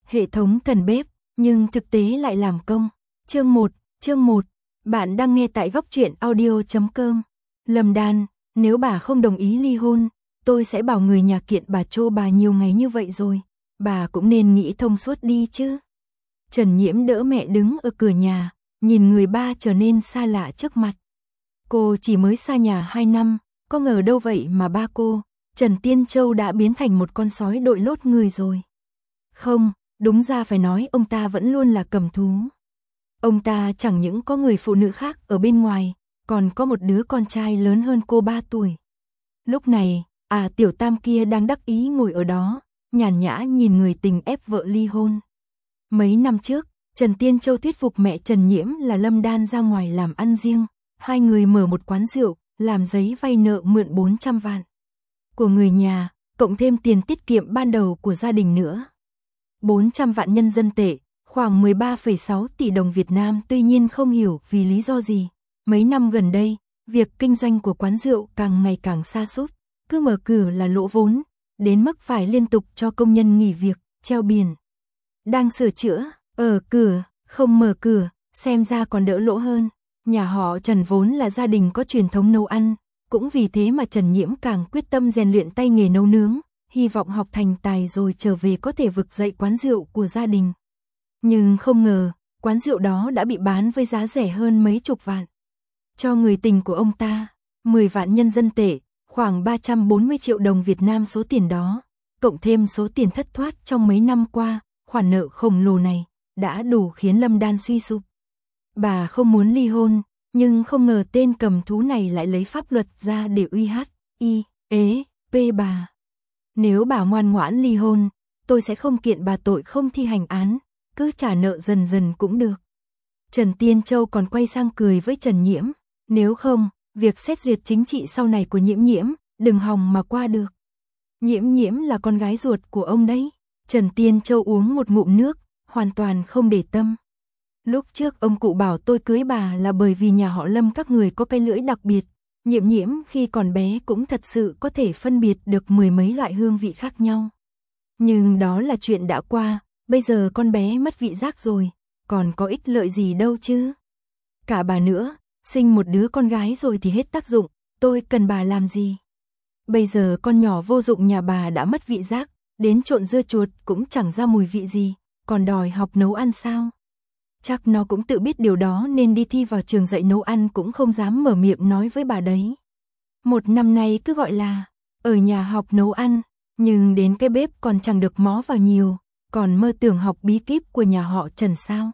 hệ thống thần bếp, nhưng thực tế lại làm công. Chương 1, bạn đang nghe tại góc truyện audio.com. Lâm Đan, nếu bà không đồng ý ly hôn, tôi sẽ bảo người nhà kiện bà trô bà nhiều ngày như vậy rồi. Bà cũng nên nghĩ thông suốt đi chứ. Trần Nhiễm đỡ mẹ đứng ở cửa nhà, nhìn người ba trở nên xa lạ trước mặt. Cô chỉ mới xa nhà 2 năm, có ngờ đâu vậy mà ba cô, Trần Tiên Châu đã biến thành một con sói đội lốt người rồi. Không, đúng ra phải nói ông ta vẫn luôn là cầm thú. Ông ta chẳng những có người phụ nữ khác ở bên ngoài, còn có một đứa con trai lớn hơn cô 3 tuổi. Lúc này, Tiểu Tam kia đang đắc ý ngồi ở đó, nhàn nhã nhìn người tình ép vợ ly hôn. Mấy năm trước, Trần Tiên Châu thuyết phục mẹ Trần Nhiễm là Lâm Đan ra ngoài làm ăn riêng, hai người mở một quán rượu, làm giấy vay nợ mượn 400 vạn của người nhà, cộng thêm tiền tiết kiệm ban đầu của gia đình nữa. 400 vạn nhân dân tệ, khoảng 13,6 tỷ đồng Việt Nam. Tuy nhiên không hiểu vì lý do gì, mấy năm gần đây, việc kinh doanh của quán rượu càng ngày càng sa sút, cứ mở cửa là lỗ vốn, đến mức phải liên tục cho công nhân nghỉ việc, treo biển đang sửa chữa, ở cửa, không mở cửa, xem ra còn đỡ lỗ hơn. Nhà họ Trần vốn là gia đình có truyền thống nấu ăn, cũng vì thế mà Trần Nhiễm càng quyết tâm rèn luyện tay nghề nấu nướng, hy vọng học thành tài rồi trở về có thể vực dậy quán rượu của gia đình. Nhưng không ngờ, quán rượu đó đã bị bán với giá rẻ hơn mấy chục vạn. Cho người tình của ông ta, 10 vạn nhân dân tệ, khoảng 340 triệu đồng Việt Nam. Số tiền đó, cộng thêm số tiền thất thoát trong mấy năm qua, khoản nợ khổng lồ này, đã đủ khiến Lâm Đan suy sụp. Bà không muốn ly hôn, nhưng không ngờ tên cầm thú này lại lấy pháp luật ra để uy hiếp bà. Nếu bà ngoan ngoãn ly hôn, tôi sẽ không kiện bà tội không thi hành án, cứ trả nợ dần dần cũng được. Trần Tiên Châu còn quay sang cười với Trần Nhiễm, nếu không, việc xét duyệt chính trị sau này của Nhiễm đừng hòng mà qua được. Nhiễm là con gái ruột của ông đấy. Trần Tiên Châu uống một ngụm nước, hoàn toàn không để tâm. Lúc trước ông cụ bảo tôi cưới bà là bởi vì nhà họ Lâm các người có cái lưỡi đặc biệt. Nhiễm khi còn bé cũng thật sự có thể phân biệt được 10 mấy loại hương vị khác nhau. Nhưng đó là chuyện đã qua, bây giờ con bé mất vị giác rồi, còn có ích lợi gì đâu chứ. Cả bà nữa, sinh một đứa con gái rồi thì hết tác dụng, tôi cần bà làm gì. Bây giờ con nhỏ vô dụng nhà bà đã mất vị giác, đến trộn dưa chuột cũng chẳng ra mùi vị gì, còn đòi học nấu ăn sao? Chắc nó cũng tự biết điều đó nên đi thi vào trường dạy nấu ăn cũng không dám mở miệng nói với bà đấy. Một năm nay cứ gọi là ở nhà học nấu ăn, nhưng đến cái bếp còn chẳng được mó vào nhiều, còn mơ tưởng học bí kíp của nhà họ Trần sao?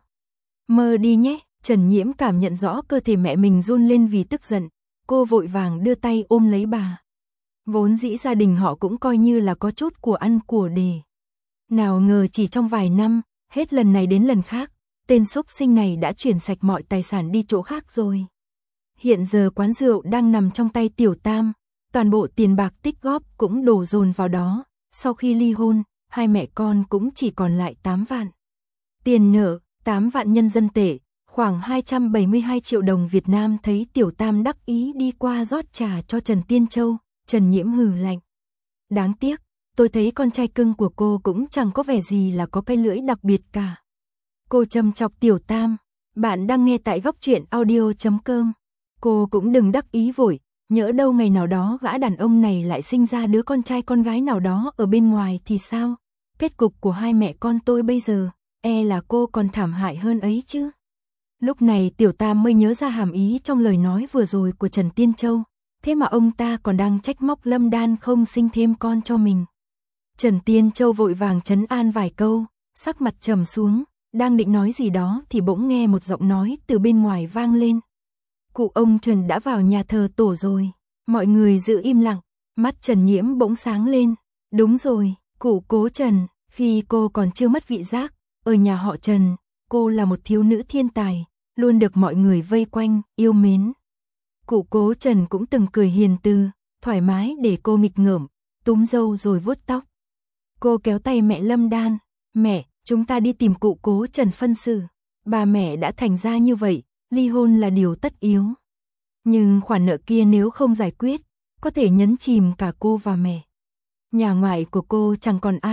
Mơ đi nhé. Trần Nhiễm cảm nhận rõ cơ thể mẹ mình run lên vì tức giận, cô vội vàng đưa tay ôm lấy bà. Vốn dĩ gia đình họ cũng coi như là có chút của ăn của để. Nào ngờ chỉ trong vài năm, hết lần này đến lần khác, tên xúc sinh này đã chuyển sạch mọi tài sản đi chỗ khác rồi. Hiện giờ quán rượu đang nằm trong tay Tiểu Tam, toàn bộ tiền bạc tích góp cũng đổ dồn vào đó. Sau khi ly hôn, hai mẹ con cũng chỉ còn lại 8 vạn. Tiền nợ, 8 vạn nhân dân tệ, khoảng 272 triệu đồng Việt Nam. Thấy Tiểu Tam đắc ý đi qua rót trà cho Trần Tiên Châu, Trần Nhiễm hừ lạnh. Đáng tiếc, tôi thấy con trai cưng của cô cũng chẳng có vẻ gì là có cái lưỡi đặc biệt cả. Cô châm chọc Tiểu Tam, bạn đang nghe tại góc truyện audio.com. Cô cũng đừng đắc ý vội, nhỡ đâu ngày nào đó gã đàn ông này lại sinh ra đứa con trai con gái nào đó ở bên ngoài thì sao? Kết cục của hai mẹ con tôi bây giờ, là cô còn thảm hại hơn ấy chứ. Lúc này Tiểu Tam mới nhớ ra hàm ý trong lời nói vừa rồi của Trần Tiên Châu, thế mà ông ta còn đang trách móc Lâm Đan không sinh thêm con cho mình. Trần Tiên Châu vội vàng trấn an vài câu, sắc mặt trầm xuống, đang định nói gì đó thì bỗng nghe một giọng nói từ bên ngoài vang lên. Cụ ông Trần đã vào nhà thờ tổ rồi. Mọi người giữ im lặng, mắt Trần Nhiễm bỗng sáng lên. Đúng rồi, cụ Cố Trần, khi cô còn chưa mất vị giác, ở nhà họ Trần, cô là một thiếu nữ thiên tài, luôn được mọi người vây quanh, yêu mến. Cụ Cố Trần cũng từng cười hiền từ, thoải mái để cô nghịch ngợm, túm râu rồi vuốt tóc. Cô kéo tay mẹ Lâm Đan, mẹ, chúng ta đi tìm cụ Cố Trần phân xử. Bà mẹ đã thành ra như vậy, ly hôn là điều tất yếu. Nhưng khoản nợ kia nếu không giải quyết, có thể nhấn chìm cả cô và mẹ. Nhà ngoại của cô chẳng còn ai,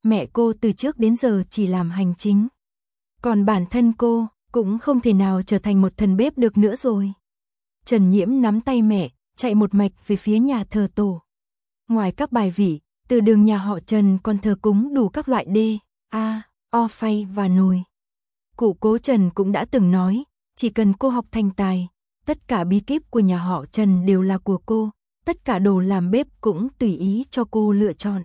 mẹ cô từ trước đến giờ chỉ làm hành chính. Còn bản thân cô cũng không thể nào trở thành một thần bếp được nữa rồi. Trần Nhiễm nắm tay mẹ, chạy một mạch về phía nhà thờ tổ. Ngoài các bài vị, từ đường nhà họ Trần còn thờ cúng đủ các loại đê, o phay và nồi. Cụ Cố Trần cũng đã từng nói, chỉ cần cô học thành tài, tất cả bí kíp của nhà họ Trần đều là của cô, tất cả đồ làm bếp cũng tùy ý cho cô lựa chọn.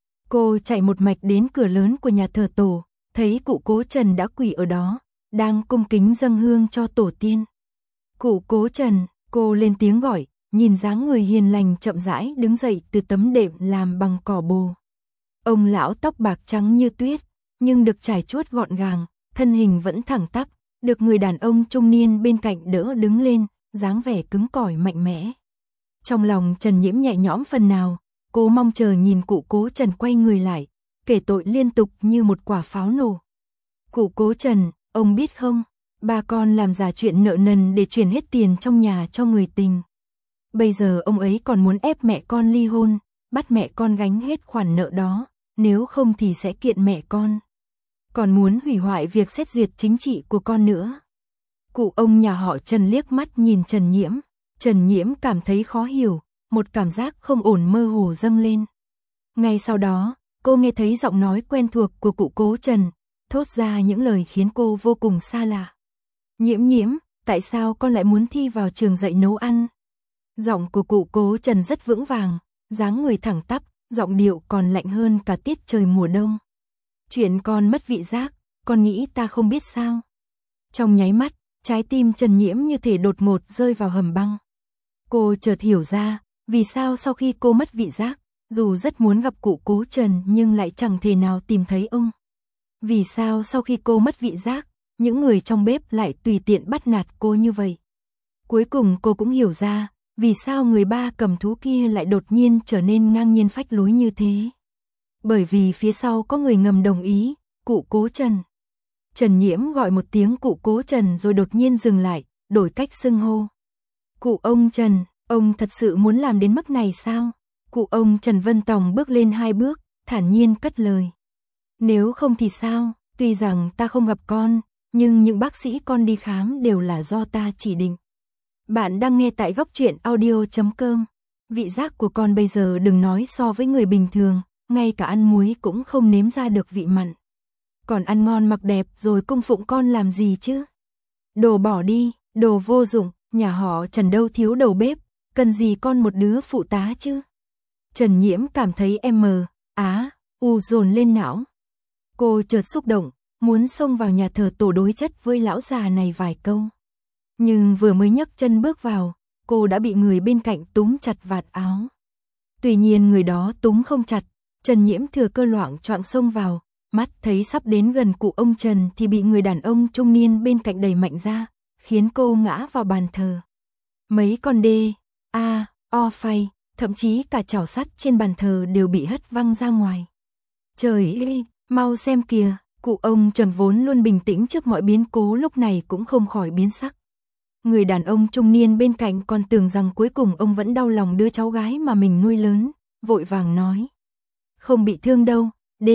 Cô chạy một mạch đến cửa lớn của nhà thờ tổ, thấy cụ Cố Trần đã quỳ ở đó, đang cung kính dâng hương cho tổ tiên. Cụ Cố Trần, cô lên tiếng gọi, nhìn dáng người hiền lành chậm rãi đứng dậy từ tấm đệm làm bằng cỏ bồ. Ông lão tóc bạc trắng như tuyết, nhưng được trải chuốt gọn gàng, thân hình vẫn thẳng tắp, được người đàn ông trung niên bên cạnh đỡ đứng lên, dáng vẻ cứng cỏi mạnh mẽ. Trong lòng Trần Nhiễm nhẹ nhõm phần nào, cô mong chờ nhìn cụ Cố Trần quay người lại, kể tội liên tục như một quả pháo nổ. Cụ Cố Trần, ông biết không, ba con làm giả chuyện nợ nần để chuyển hết tiền trong nhà cho người tình. Bây giờ ông ấy còn muốn ép mẹ con ly hôn, bắt mẹ con gánh hết khoản nợ đó, nếu không thì sẽ kiện mẹ con. Còn muốn hủy hoại việc xét duyệt chính trị của con nữa. Cụ ông nhà họ Trần liếc mắt nhìn Trần Nhiễm. Trần Nhiễm cảm thấy khó hiểu, một cảm giác không ổn mơ hồ dâng lên. Ngay sau đó, cô nghe thấy giọng nói quen thuộc của cụ Cố Trần, thốt ra những lời khiến cô vô cùng xa lạ. Nhiễm Nhiễm, tại sao con lại muốn thi vào trường dạy nấu ăn? Giọng của cụ Cố Trần rất vững vàng, dáng người thẳng tắp, giọng điệu còn lạnh hơn cả tiết trời mùa đông. Chuyện con mất vị giác, con nghĩ ta không biết sao? Trong nháy mắt, trái tim Trần Nhiễm như thể đột ngột rơi vào hầm băng. Cô chợt hiểu ra, vì sao sau khi cô mất vị giác, dù rất muốn gặp cụ Cố Trần nhưng lại chẳng thể nào tìm thấy ông. Vì sao sau khi cô mất vị giác, những người trong bếp lại tùy tiện bắt nạt cô như vậy. Cuối cùng cô cũng hiểu ra, vì sao người ba cầm thú kia lại đột nhiên trở nên ngang nhiên phách lối như thế. Bởi vì phía sau có người ngầm đồng ý, cụ Cố Trần. Trần Nhiễm gọi một tiếng cụ Cố Trần rồi đột nhiên dừng lại, đổi cách xưng hô. Cụ ông Trần, ông thật sự muốn làm đến mức này sao? Cụ ông Trần Vân Tòng bước lên 2 bước, thản nhiên cất lời. Nếu không thì sao, tuy rằng ta không gặp con, nhưng những bác sĩ con đi khám đều là do ta chỉ định. Bạn đang nghe tại góc truyện audio.com. Vị giác của con bây giờ đừng nói so với người bình thường, ngay cả ăn muối cũng không nếm ra được vị mặn. Còn ăn ngon mặc đẹp rồi cung phụng con làm gì chứ? Đồ bỏ đi, đồ vô dụng, nhà họ Trần đâu thiếu đầu bếp, cần gì con một đứa phụ tá chứ? Trần Nhiễm cảm thấy dồn lên não. Cô chợt xúc động, muốn xông vào nhà thờ tổ đối chất với lão già này vài câu. Nhưng vừa mới nhấc chân bước vào, cô đã bị người bên cạnh túm chặt vạt áo. Tuy nhiên người đó túm không chặt, Trần Nhiễm thừa cơ loạng choạng xông vào, mắt thấy sắp đến gần cụ ông Trần thì bị người đàn ông trung niên bên cạnh đẩy mạnh ra, khiến cô ngã vào bàn thờ. Mấy con đê, o phay, thậm chí cả chảo sắt trên bàn thờ đều bị hất văng ra ngoài. Trời ơi, mau xem kìa, cụ ông Trần vốn luôn bình tĩnh trước mọi biến cố lúc này cũng không khỏi biến sắc. Người đàn ông trung niên bên cạnh còn tưởng rằng cuối cùng ông vẫn đau lòng đứa cháu gái mà mình nuôi lớn, vội vàng nói. Không bị thương đâu,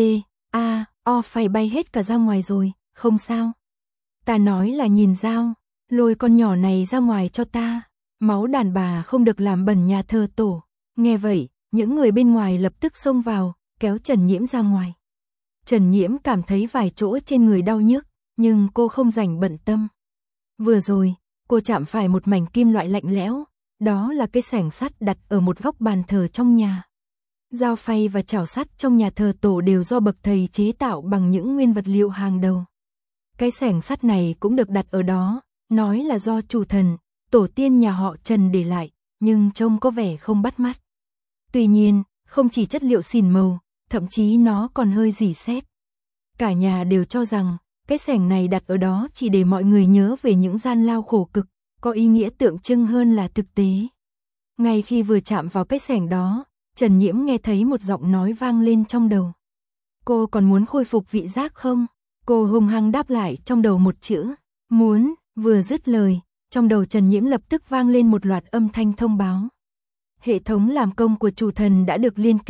o phay bay hết cả ra ngoài rồi, không sao. Ta nói là nhìn dao, lôi con nhỏ này ra ngoài cho ta, máu đàn bà không được làm bẩn nhà thờ tổ. Nghe vậy, những người bên ngoài lập tức xông vào, kéo Trần Nhiễm ra ngoài. Trần Nhiễm cảm thấy vài chỗ trên người đau nhức, nhưng cô không rảnh bận tâm. Vừa rồi, cô chạm phải một mảnh kim loại lạnh lẽo, đó là cái xẻng sắt đặt ở một góc bàn thờ trong nhà. Dao phay và chảo sắt trong nhà thờ tổ đều do bậc thầy chế tạo bằng những nguyên vật liệu hàng đầu. Cái xẻng sắt này cũng được đặt ở đó, nói là do chủ thần, tổ tiên nhà họ Trần để lại, nhưng trông có vẻ không bắt mắt. Tuy nhiên, không chỉ chất liệu xỉn màu, thậm chí nó còn hơi rỉ sét. Cả nhà đều cho rằng, cái xẻng này đặt ở đó chỉ để mọi người nhớ về những gian lao khổ cực, có ý nghĩa tượng trưng hơn là thực tế. Ngay khi vừa chạm vào cái xẻng đó, Trần Nhiễm nghe thấy một giọng nói vang lên trong đầu. Cô còn muốn khôi phục vị giác không? Cô hung hăng đáp lại trong đầu một chữ, muốn, vừa dứt lời, trong đầu Trần Nhiễm lập tức vang lên một loạt âm thanh thông báo. Hệ thống làm công của chủ thần đã được liên kết,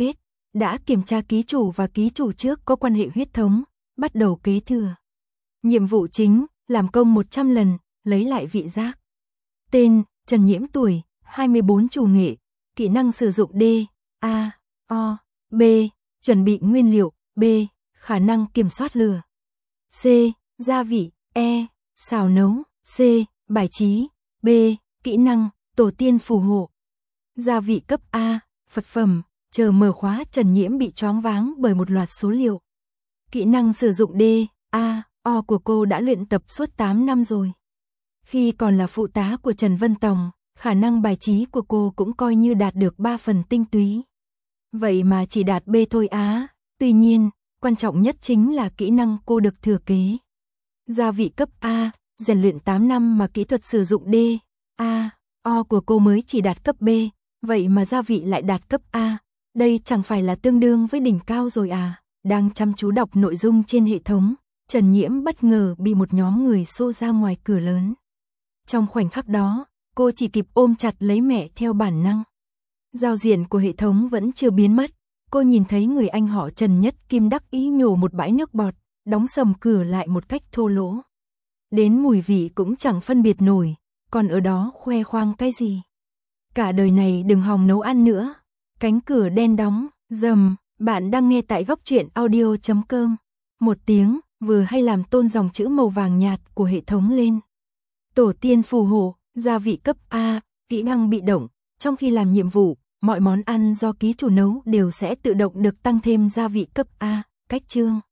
đã kiểm tra ký chủ và ký chủ trước có quan hệ huyết thống, bắt đầu kế thừa. Nhiệm vụ chính, làm công 100 lần, lấy lại vị giác. Tên, Trần Nhiễm, tuổi, 24, chủ nghệ, kỹ năng sử dụng D, A, O, B, chuẩn bị nguyên liệu, B, khả năng kiểm soát lửa, C, gia vị, E, xào nấu, C, bài trí, B, kỹ năng, tổ tiên phù hộ. Gia vị cấp A, vật phẩm, chờ mở khóa. Trần Nhiễm bị choáng váng bởi một loạt số liệu. Kỹ năng sử dụng D, A, O của cô đã luyện tập suốt 8 năm rồi. Khi còn là phụ tá của Trần Vân Tòng, khả năng bài trí của cô cũng coi như đạt được 3 phần tinh túy. Vậy mà chỉ đạt B thôi á. Tuy nhiên, quan trọng nhất chính là kỹ năng cô được thừa kế. Gia vị cấp A, rèn luyện 8 năm mà kỹ thuật sử dụng D, A, O của cô mới chỉ đạt cấp B, vậy mà gia vị lại đạt cấp A. Đây chẳng phải là tương đương với đỉnh cao rồi à? Đang chăm chú đọc nội dung trên hệ thống, Trần Nhiễm bất ngờ bị một nhóm người xô ra ngoài cửa lớn. Trong khoảnh khắc đó, cô chỉ kịp ôm chặt lấy mẹ theo bản năng. Giao diện của hệ thống vẫn chưa biến mất, cô nhìn thấy người anh họ Trần Nhất Kim đắc ý nhổ một bãi nước bọt, đóng sầm cửa lại một cách thô lỗ. Đến mùi vị cũng chẳng phân biệt nổi, còn ở đó khoe khoang cái gì. Cả đời này đừng hòng nấu ăn nữa. Cánh cửa đen đóng, rầm, bạn đang nghe tại goctruyện.audio.com. Một tiếng, vừa hay làm tôn dòng chữ màu vàng nhạt của hệ thống lên. Tổ tiên phù hộ, gia vị cấp A, kỹ năng bị động. Trong khi làm nhiệm vụ, mọi món ăn do ký chủ nấu đều sẽ tự động được tăng thêm gia vị cấp A. Cách chương.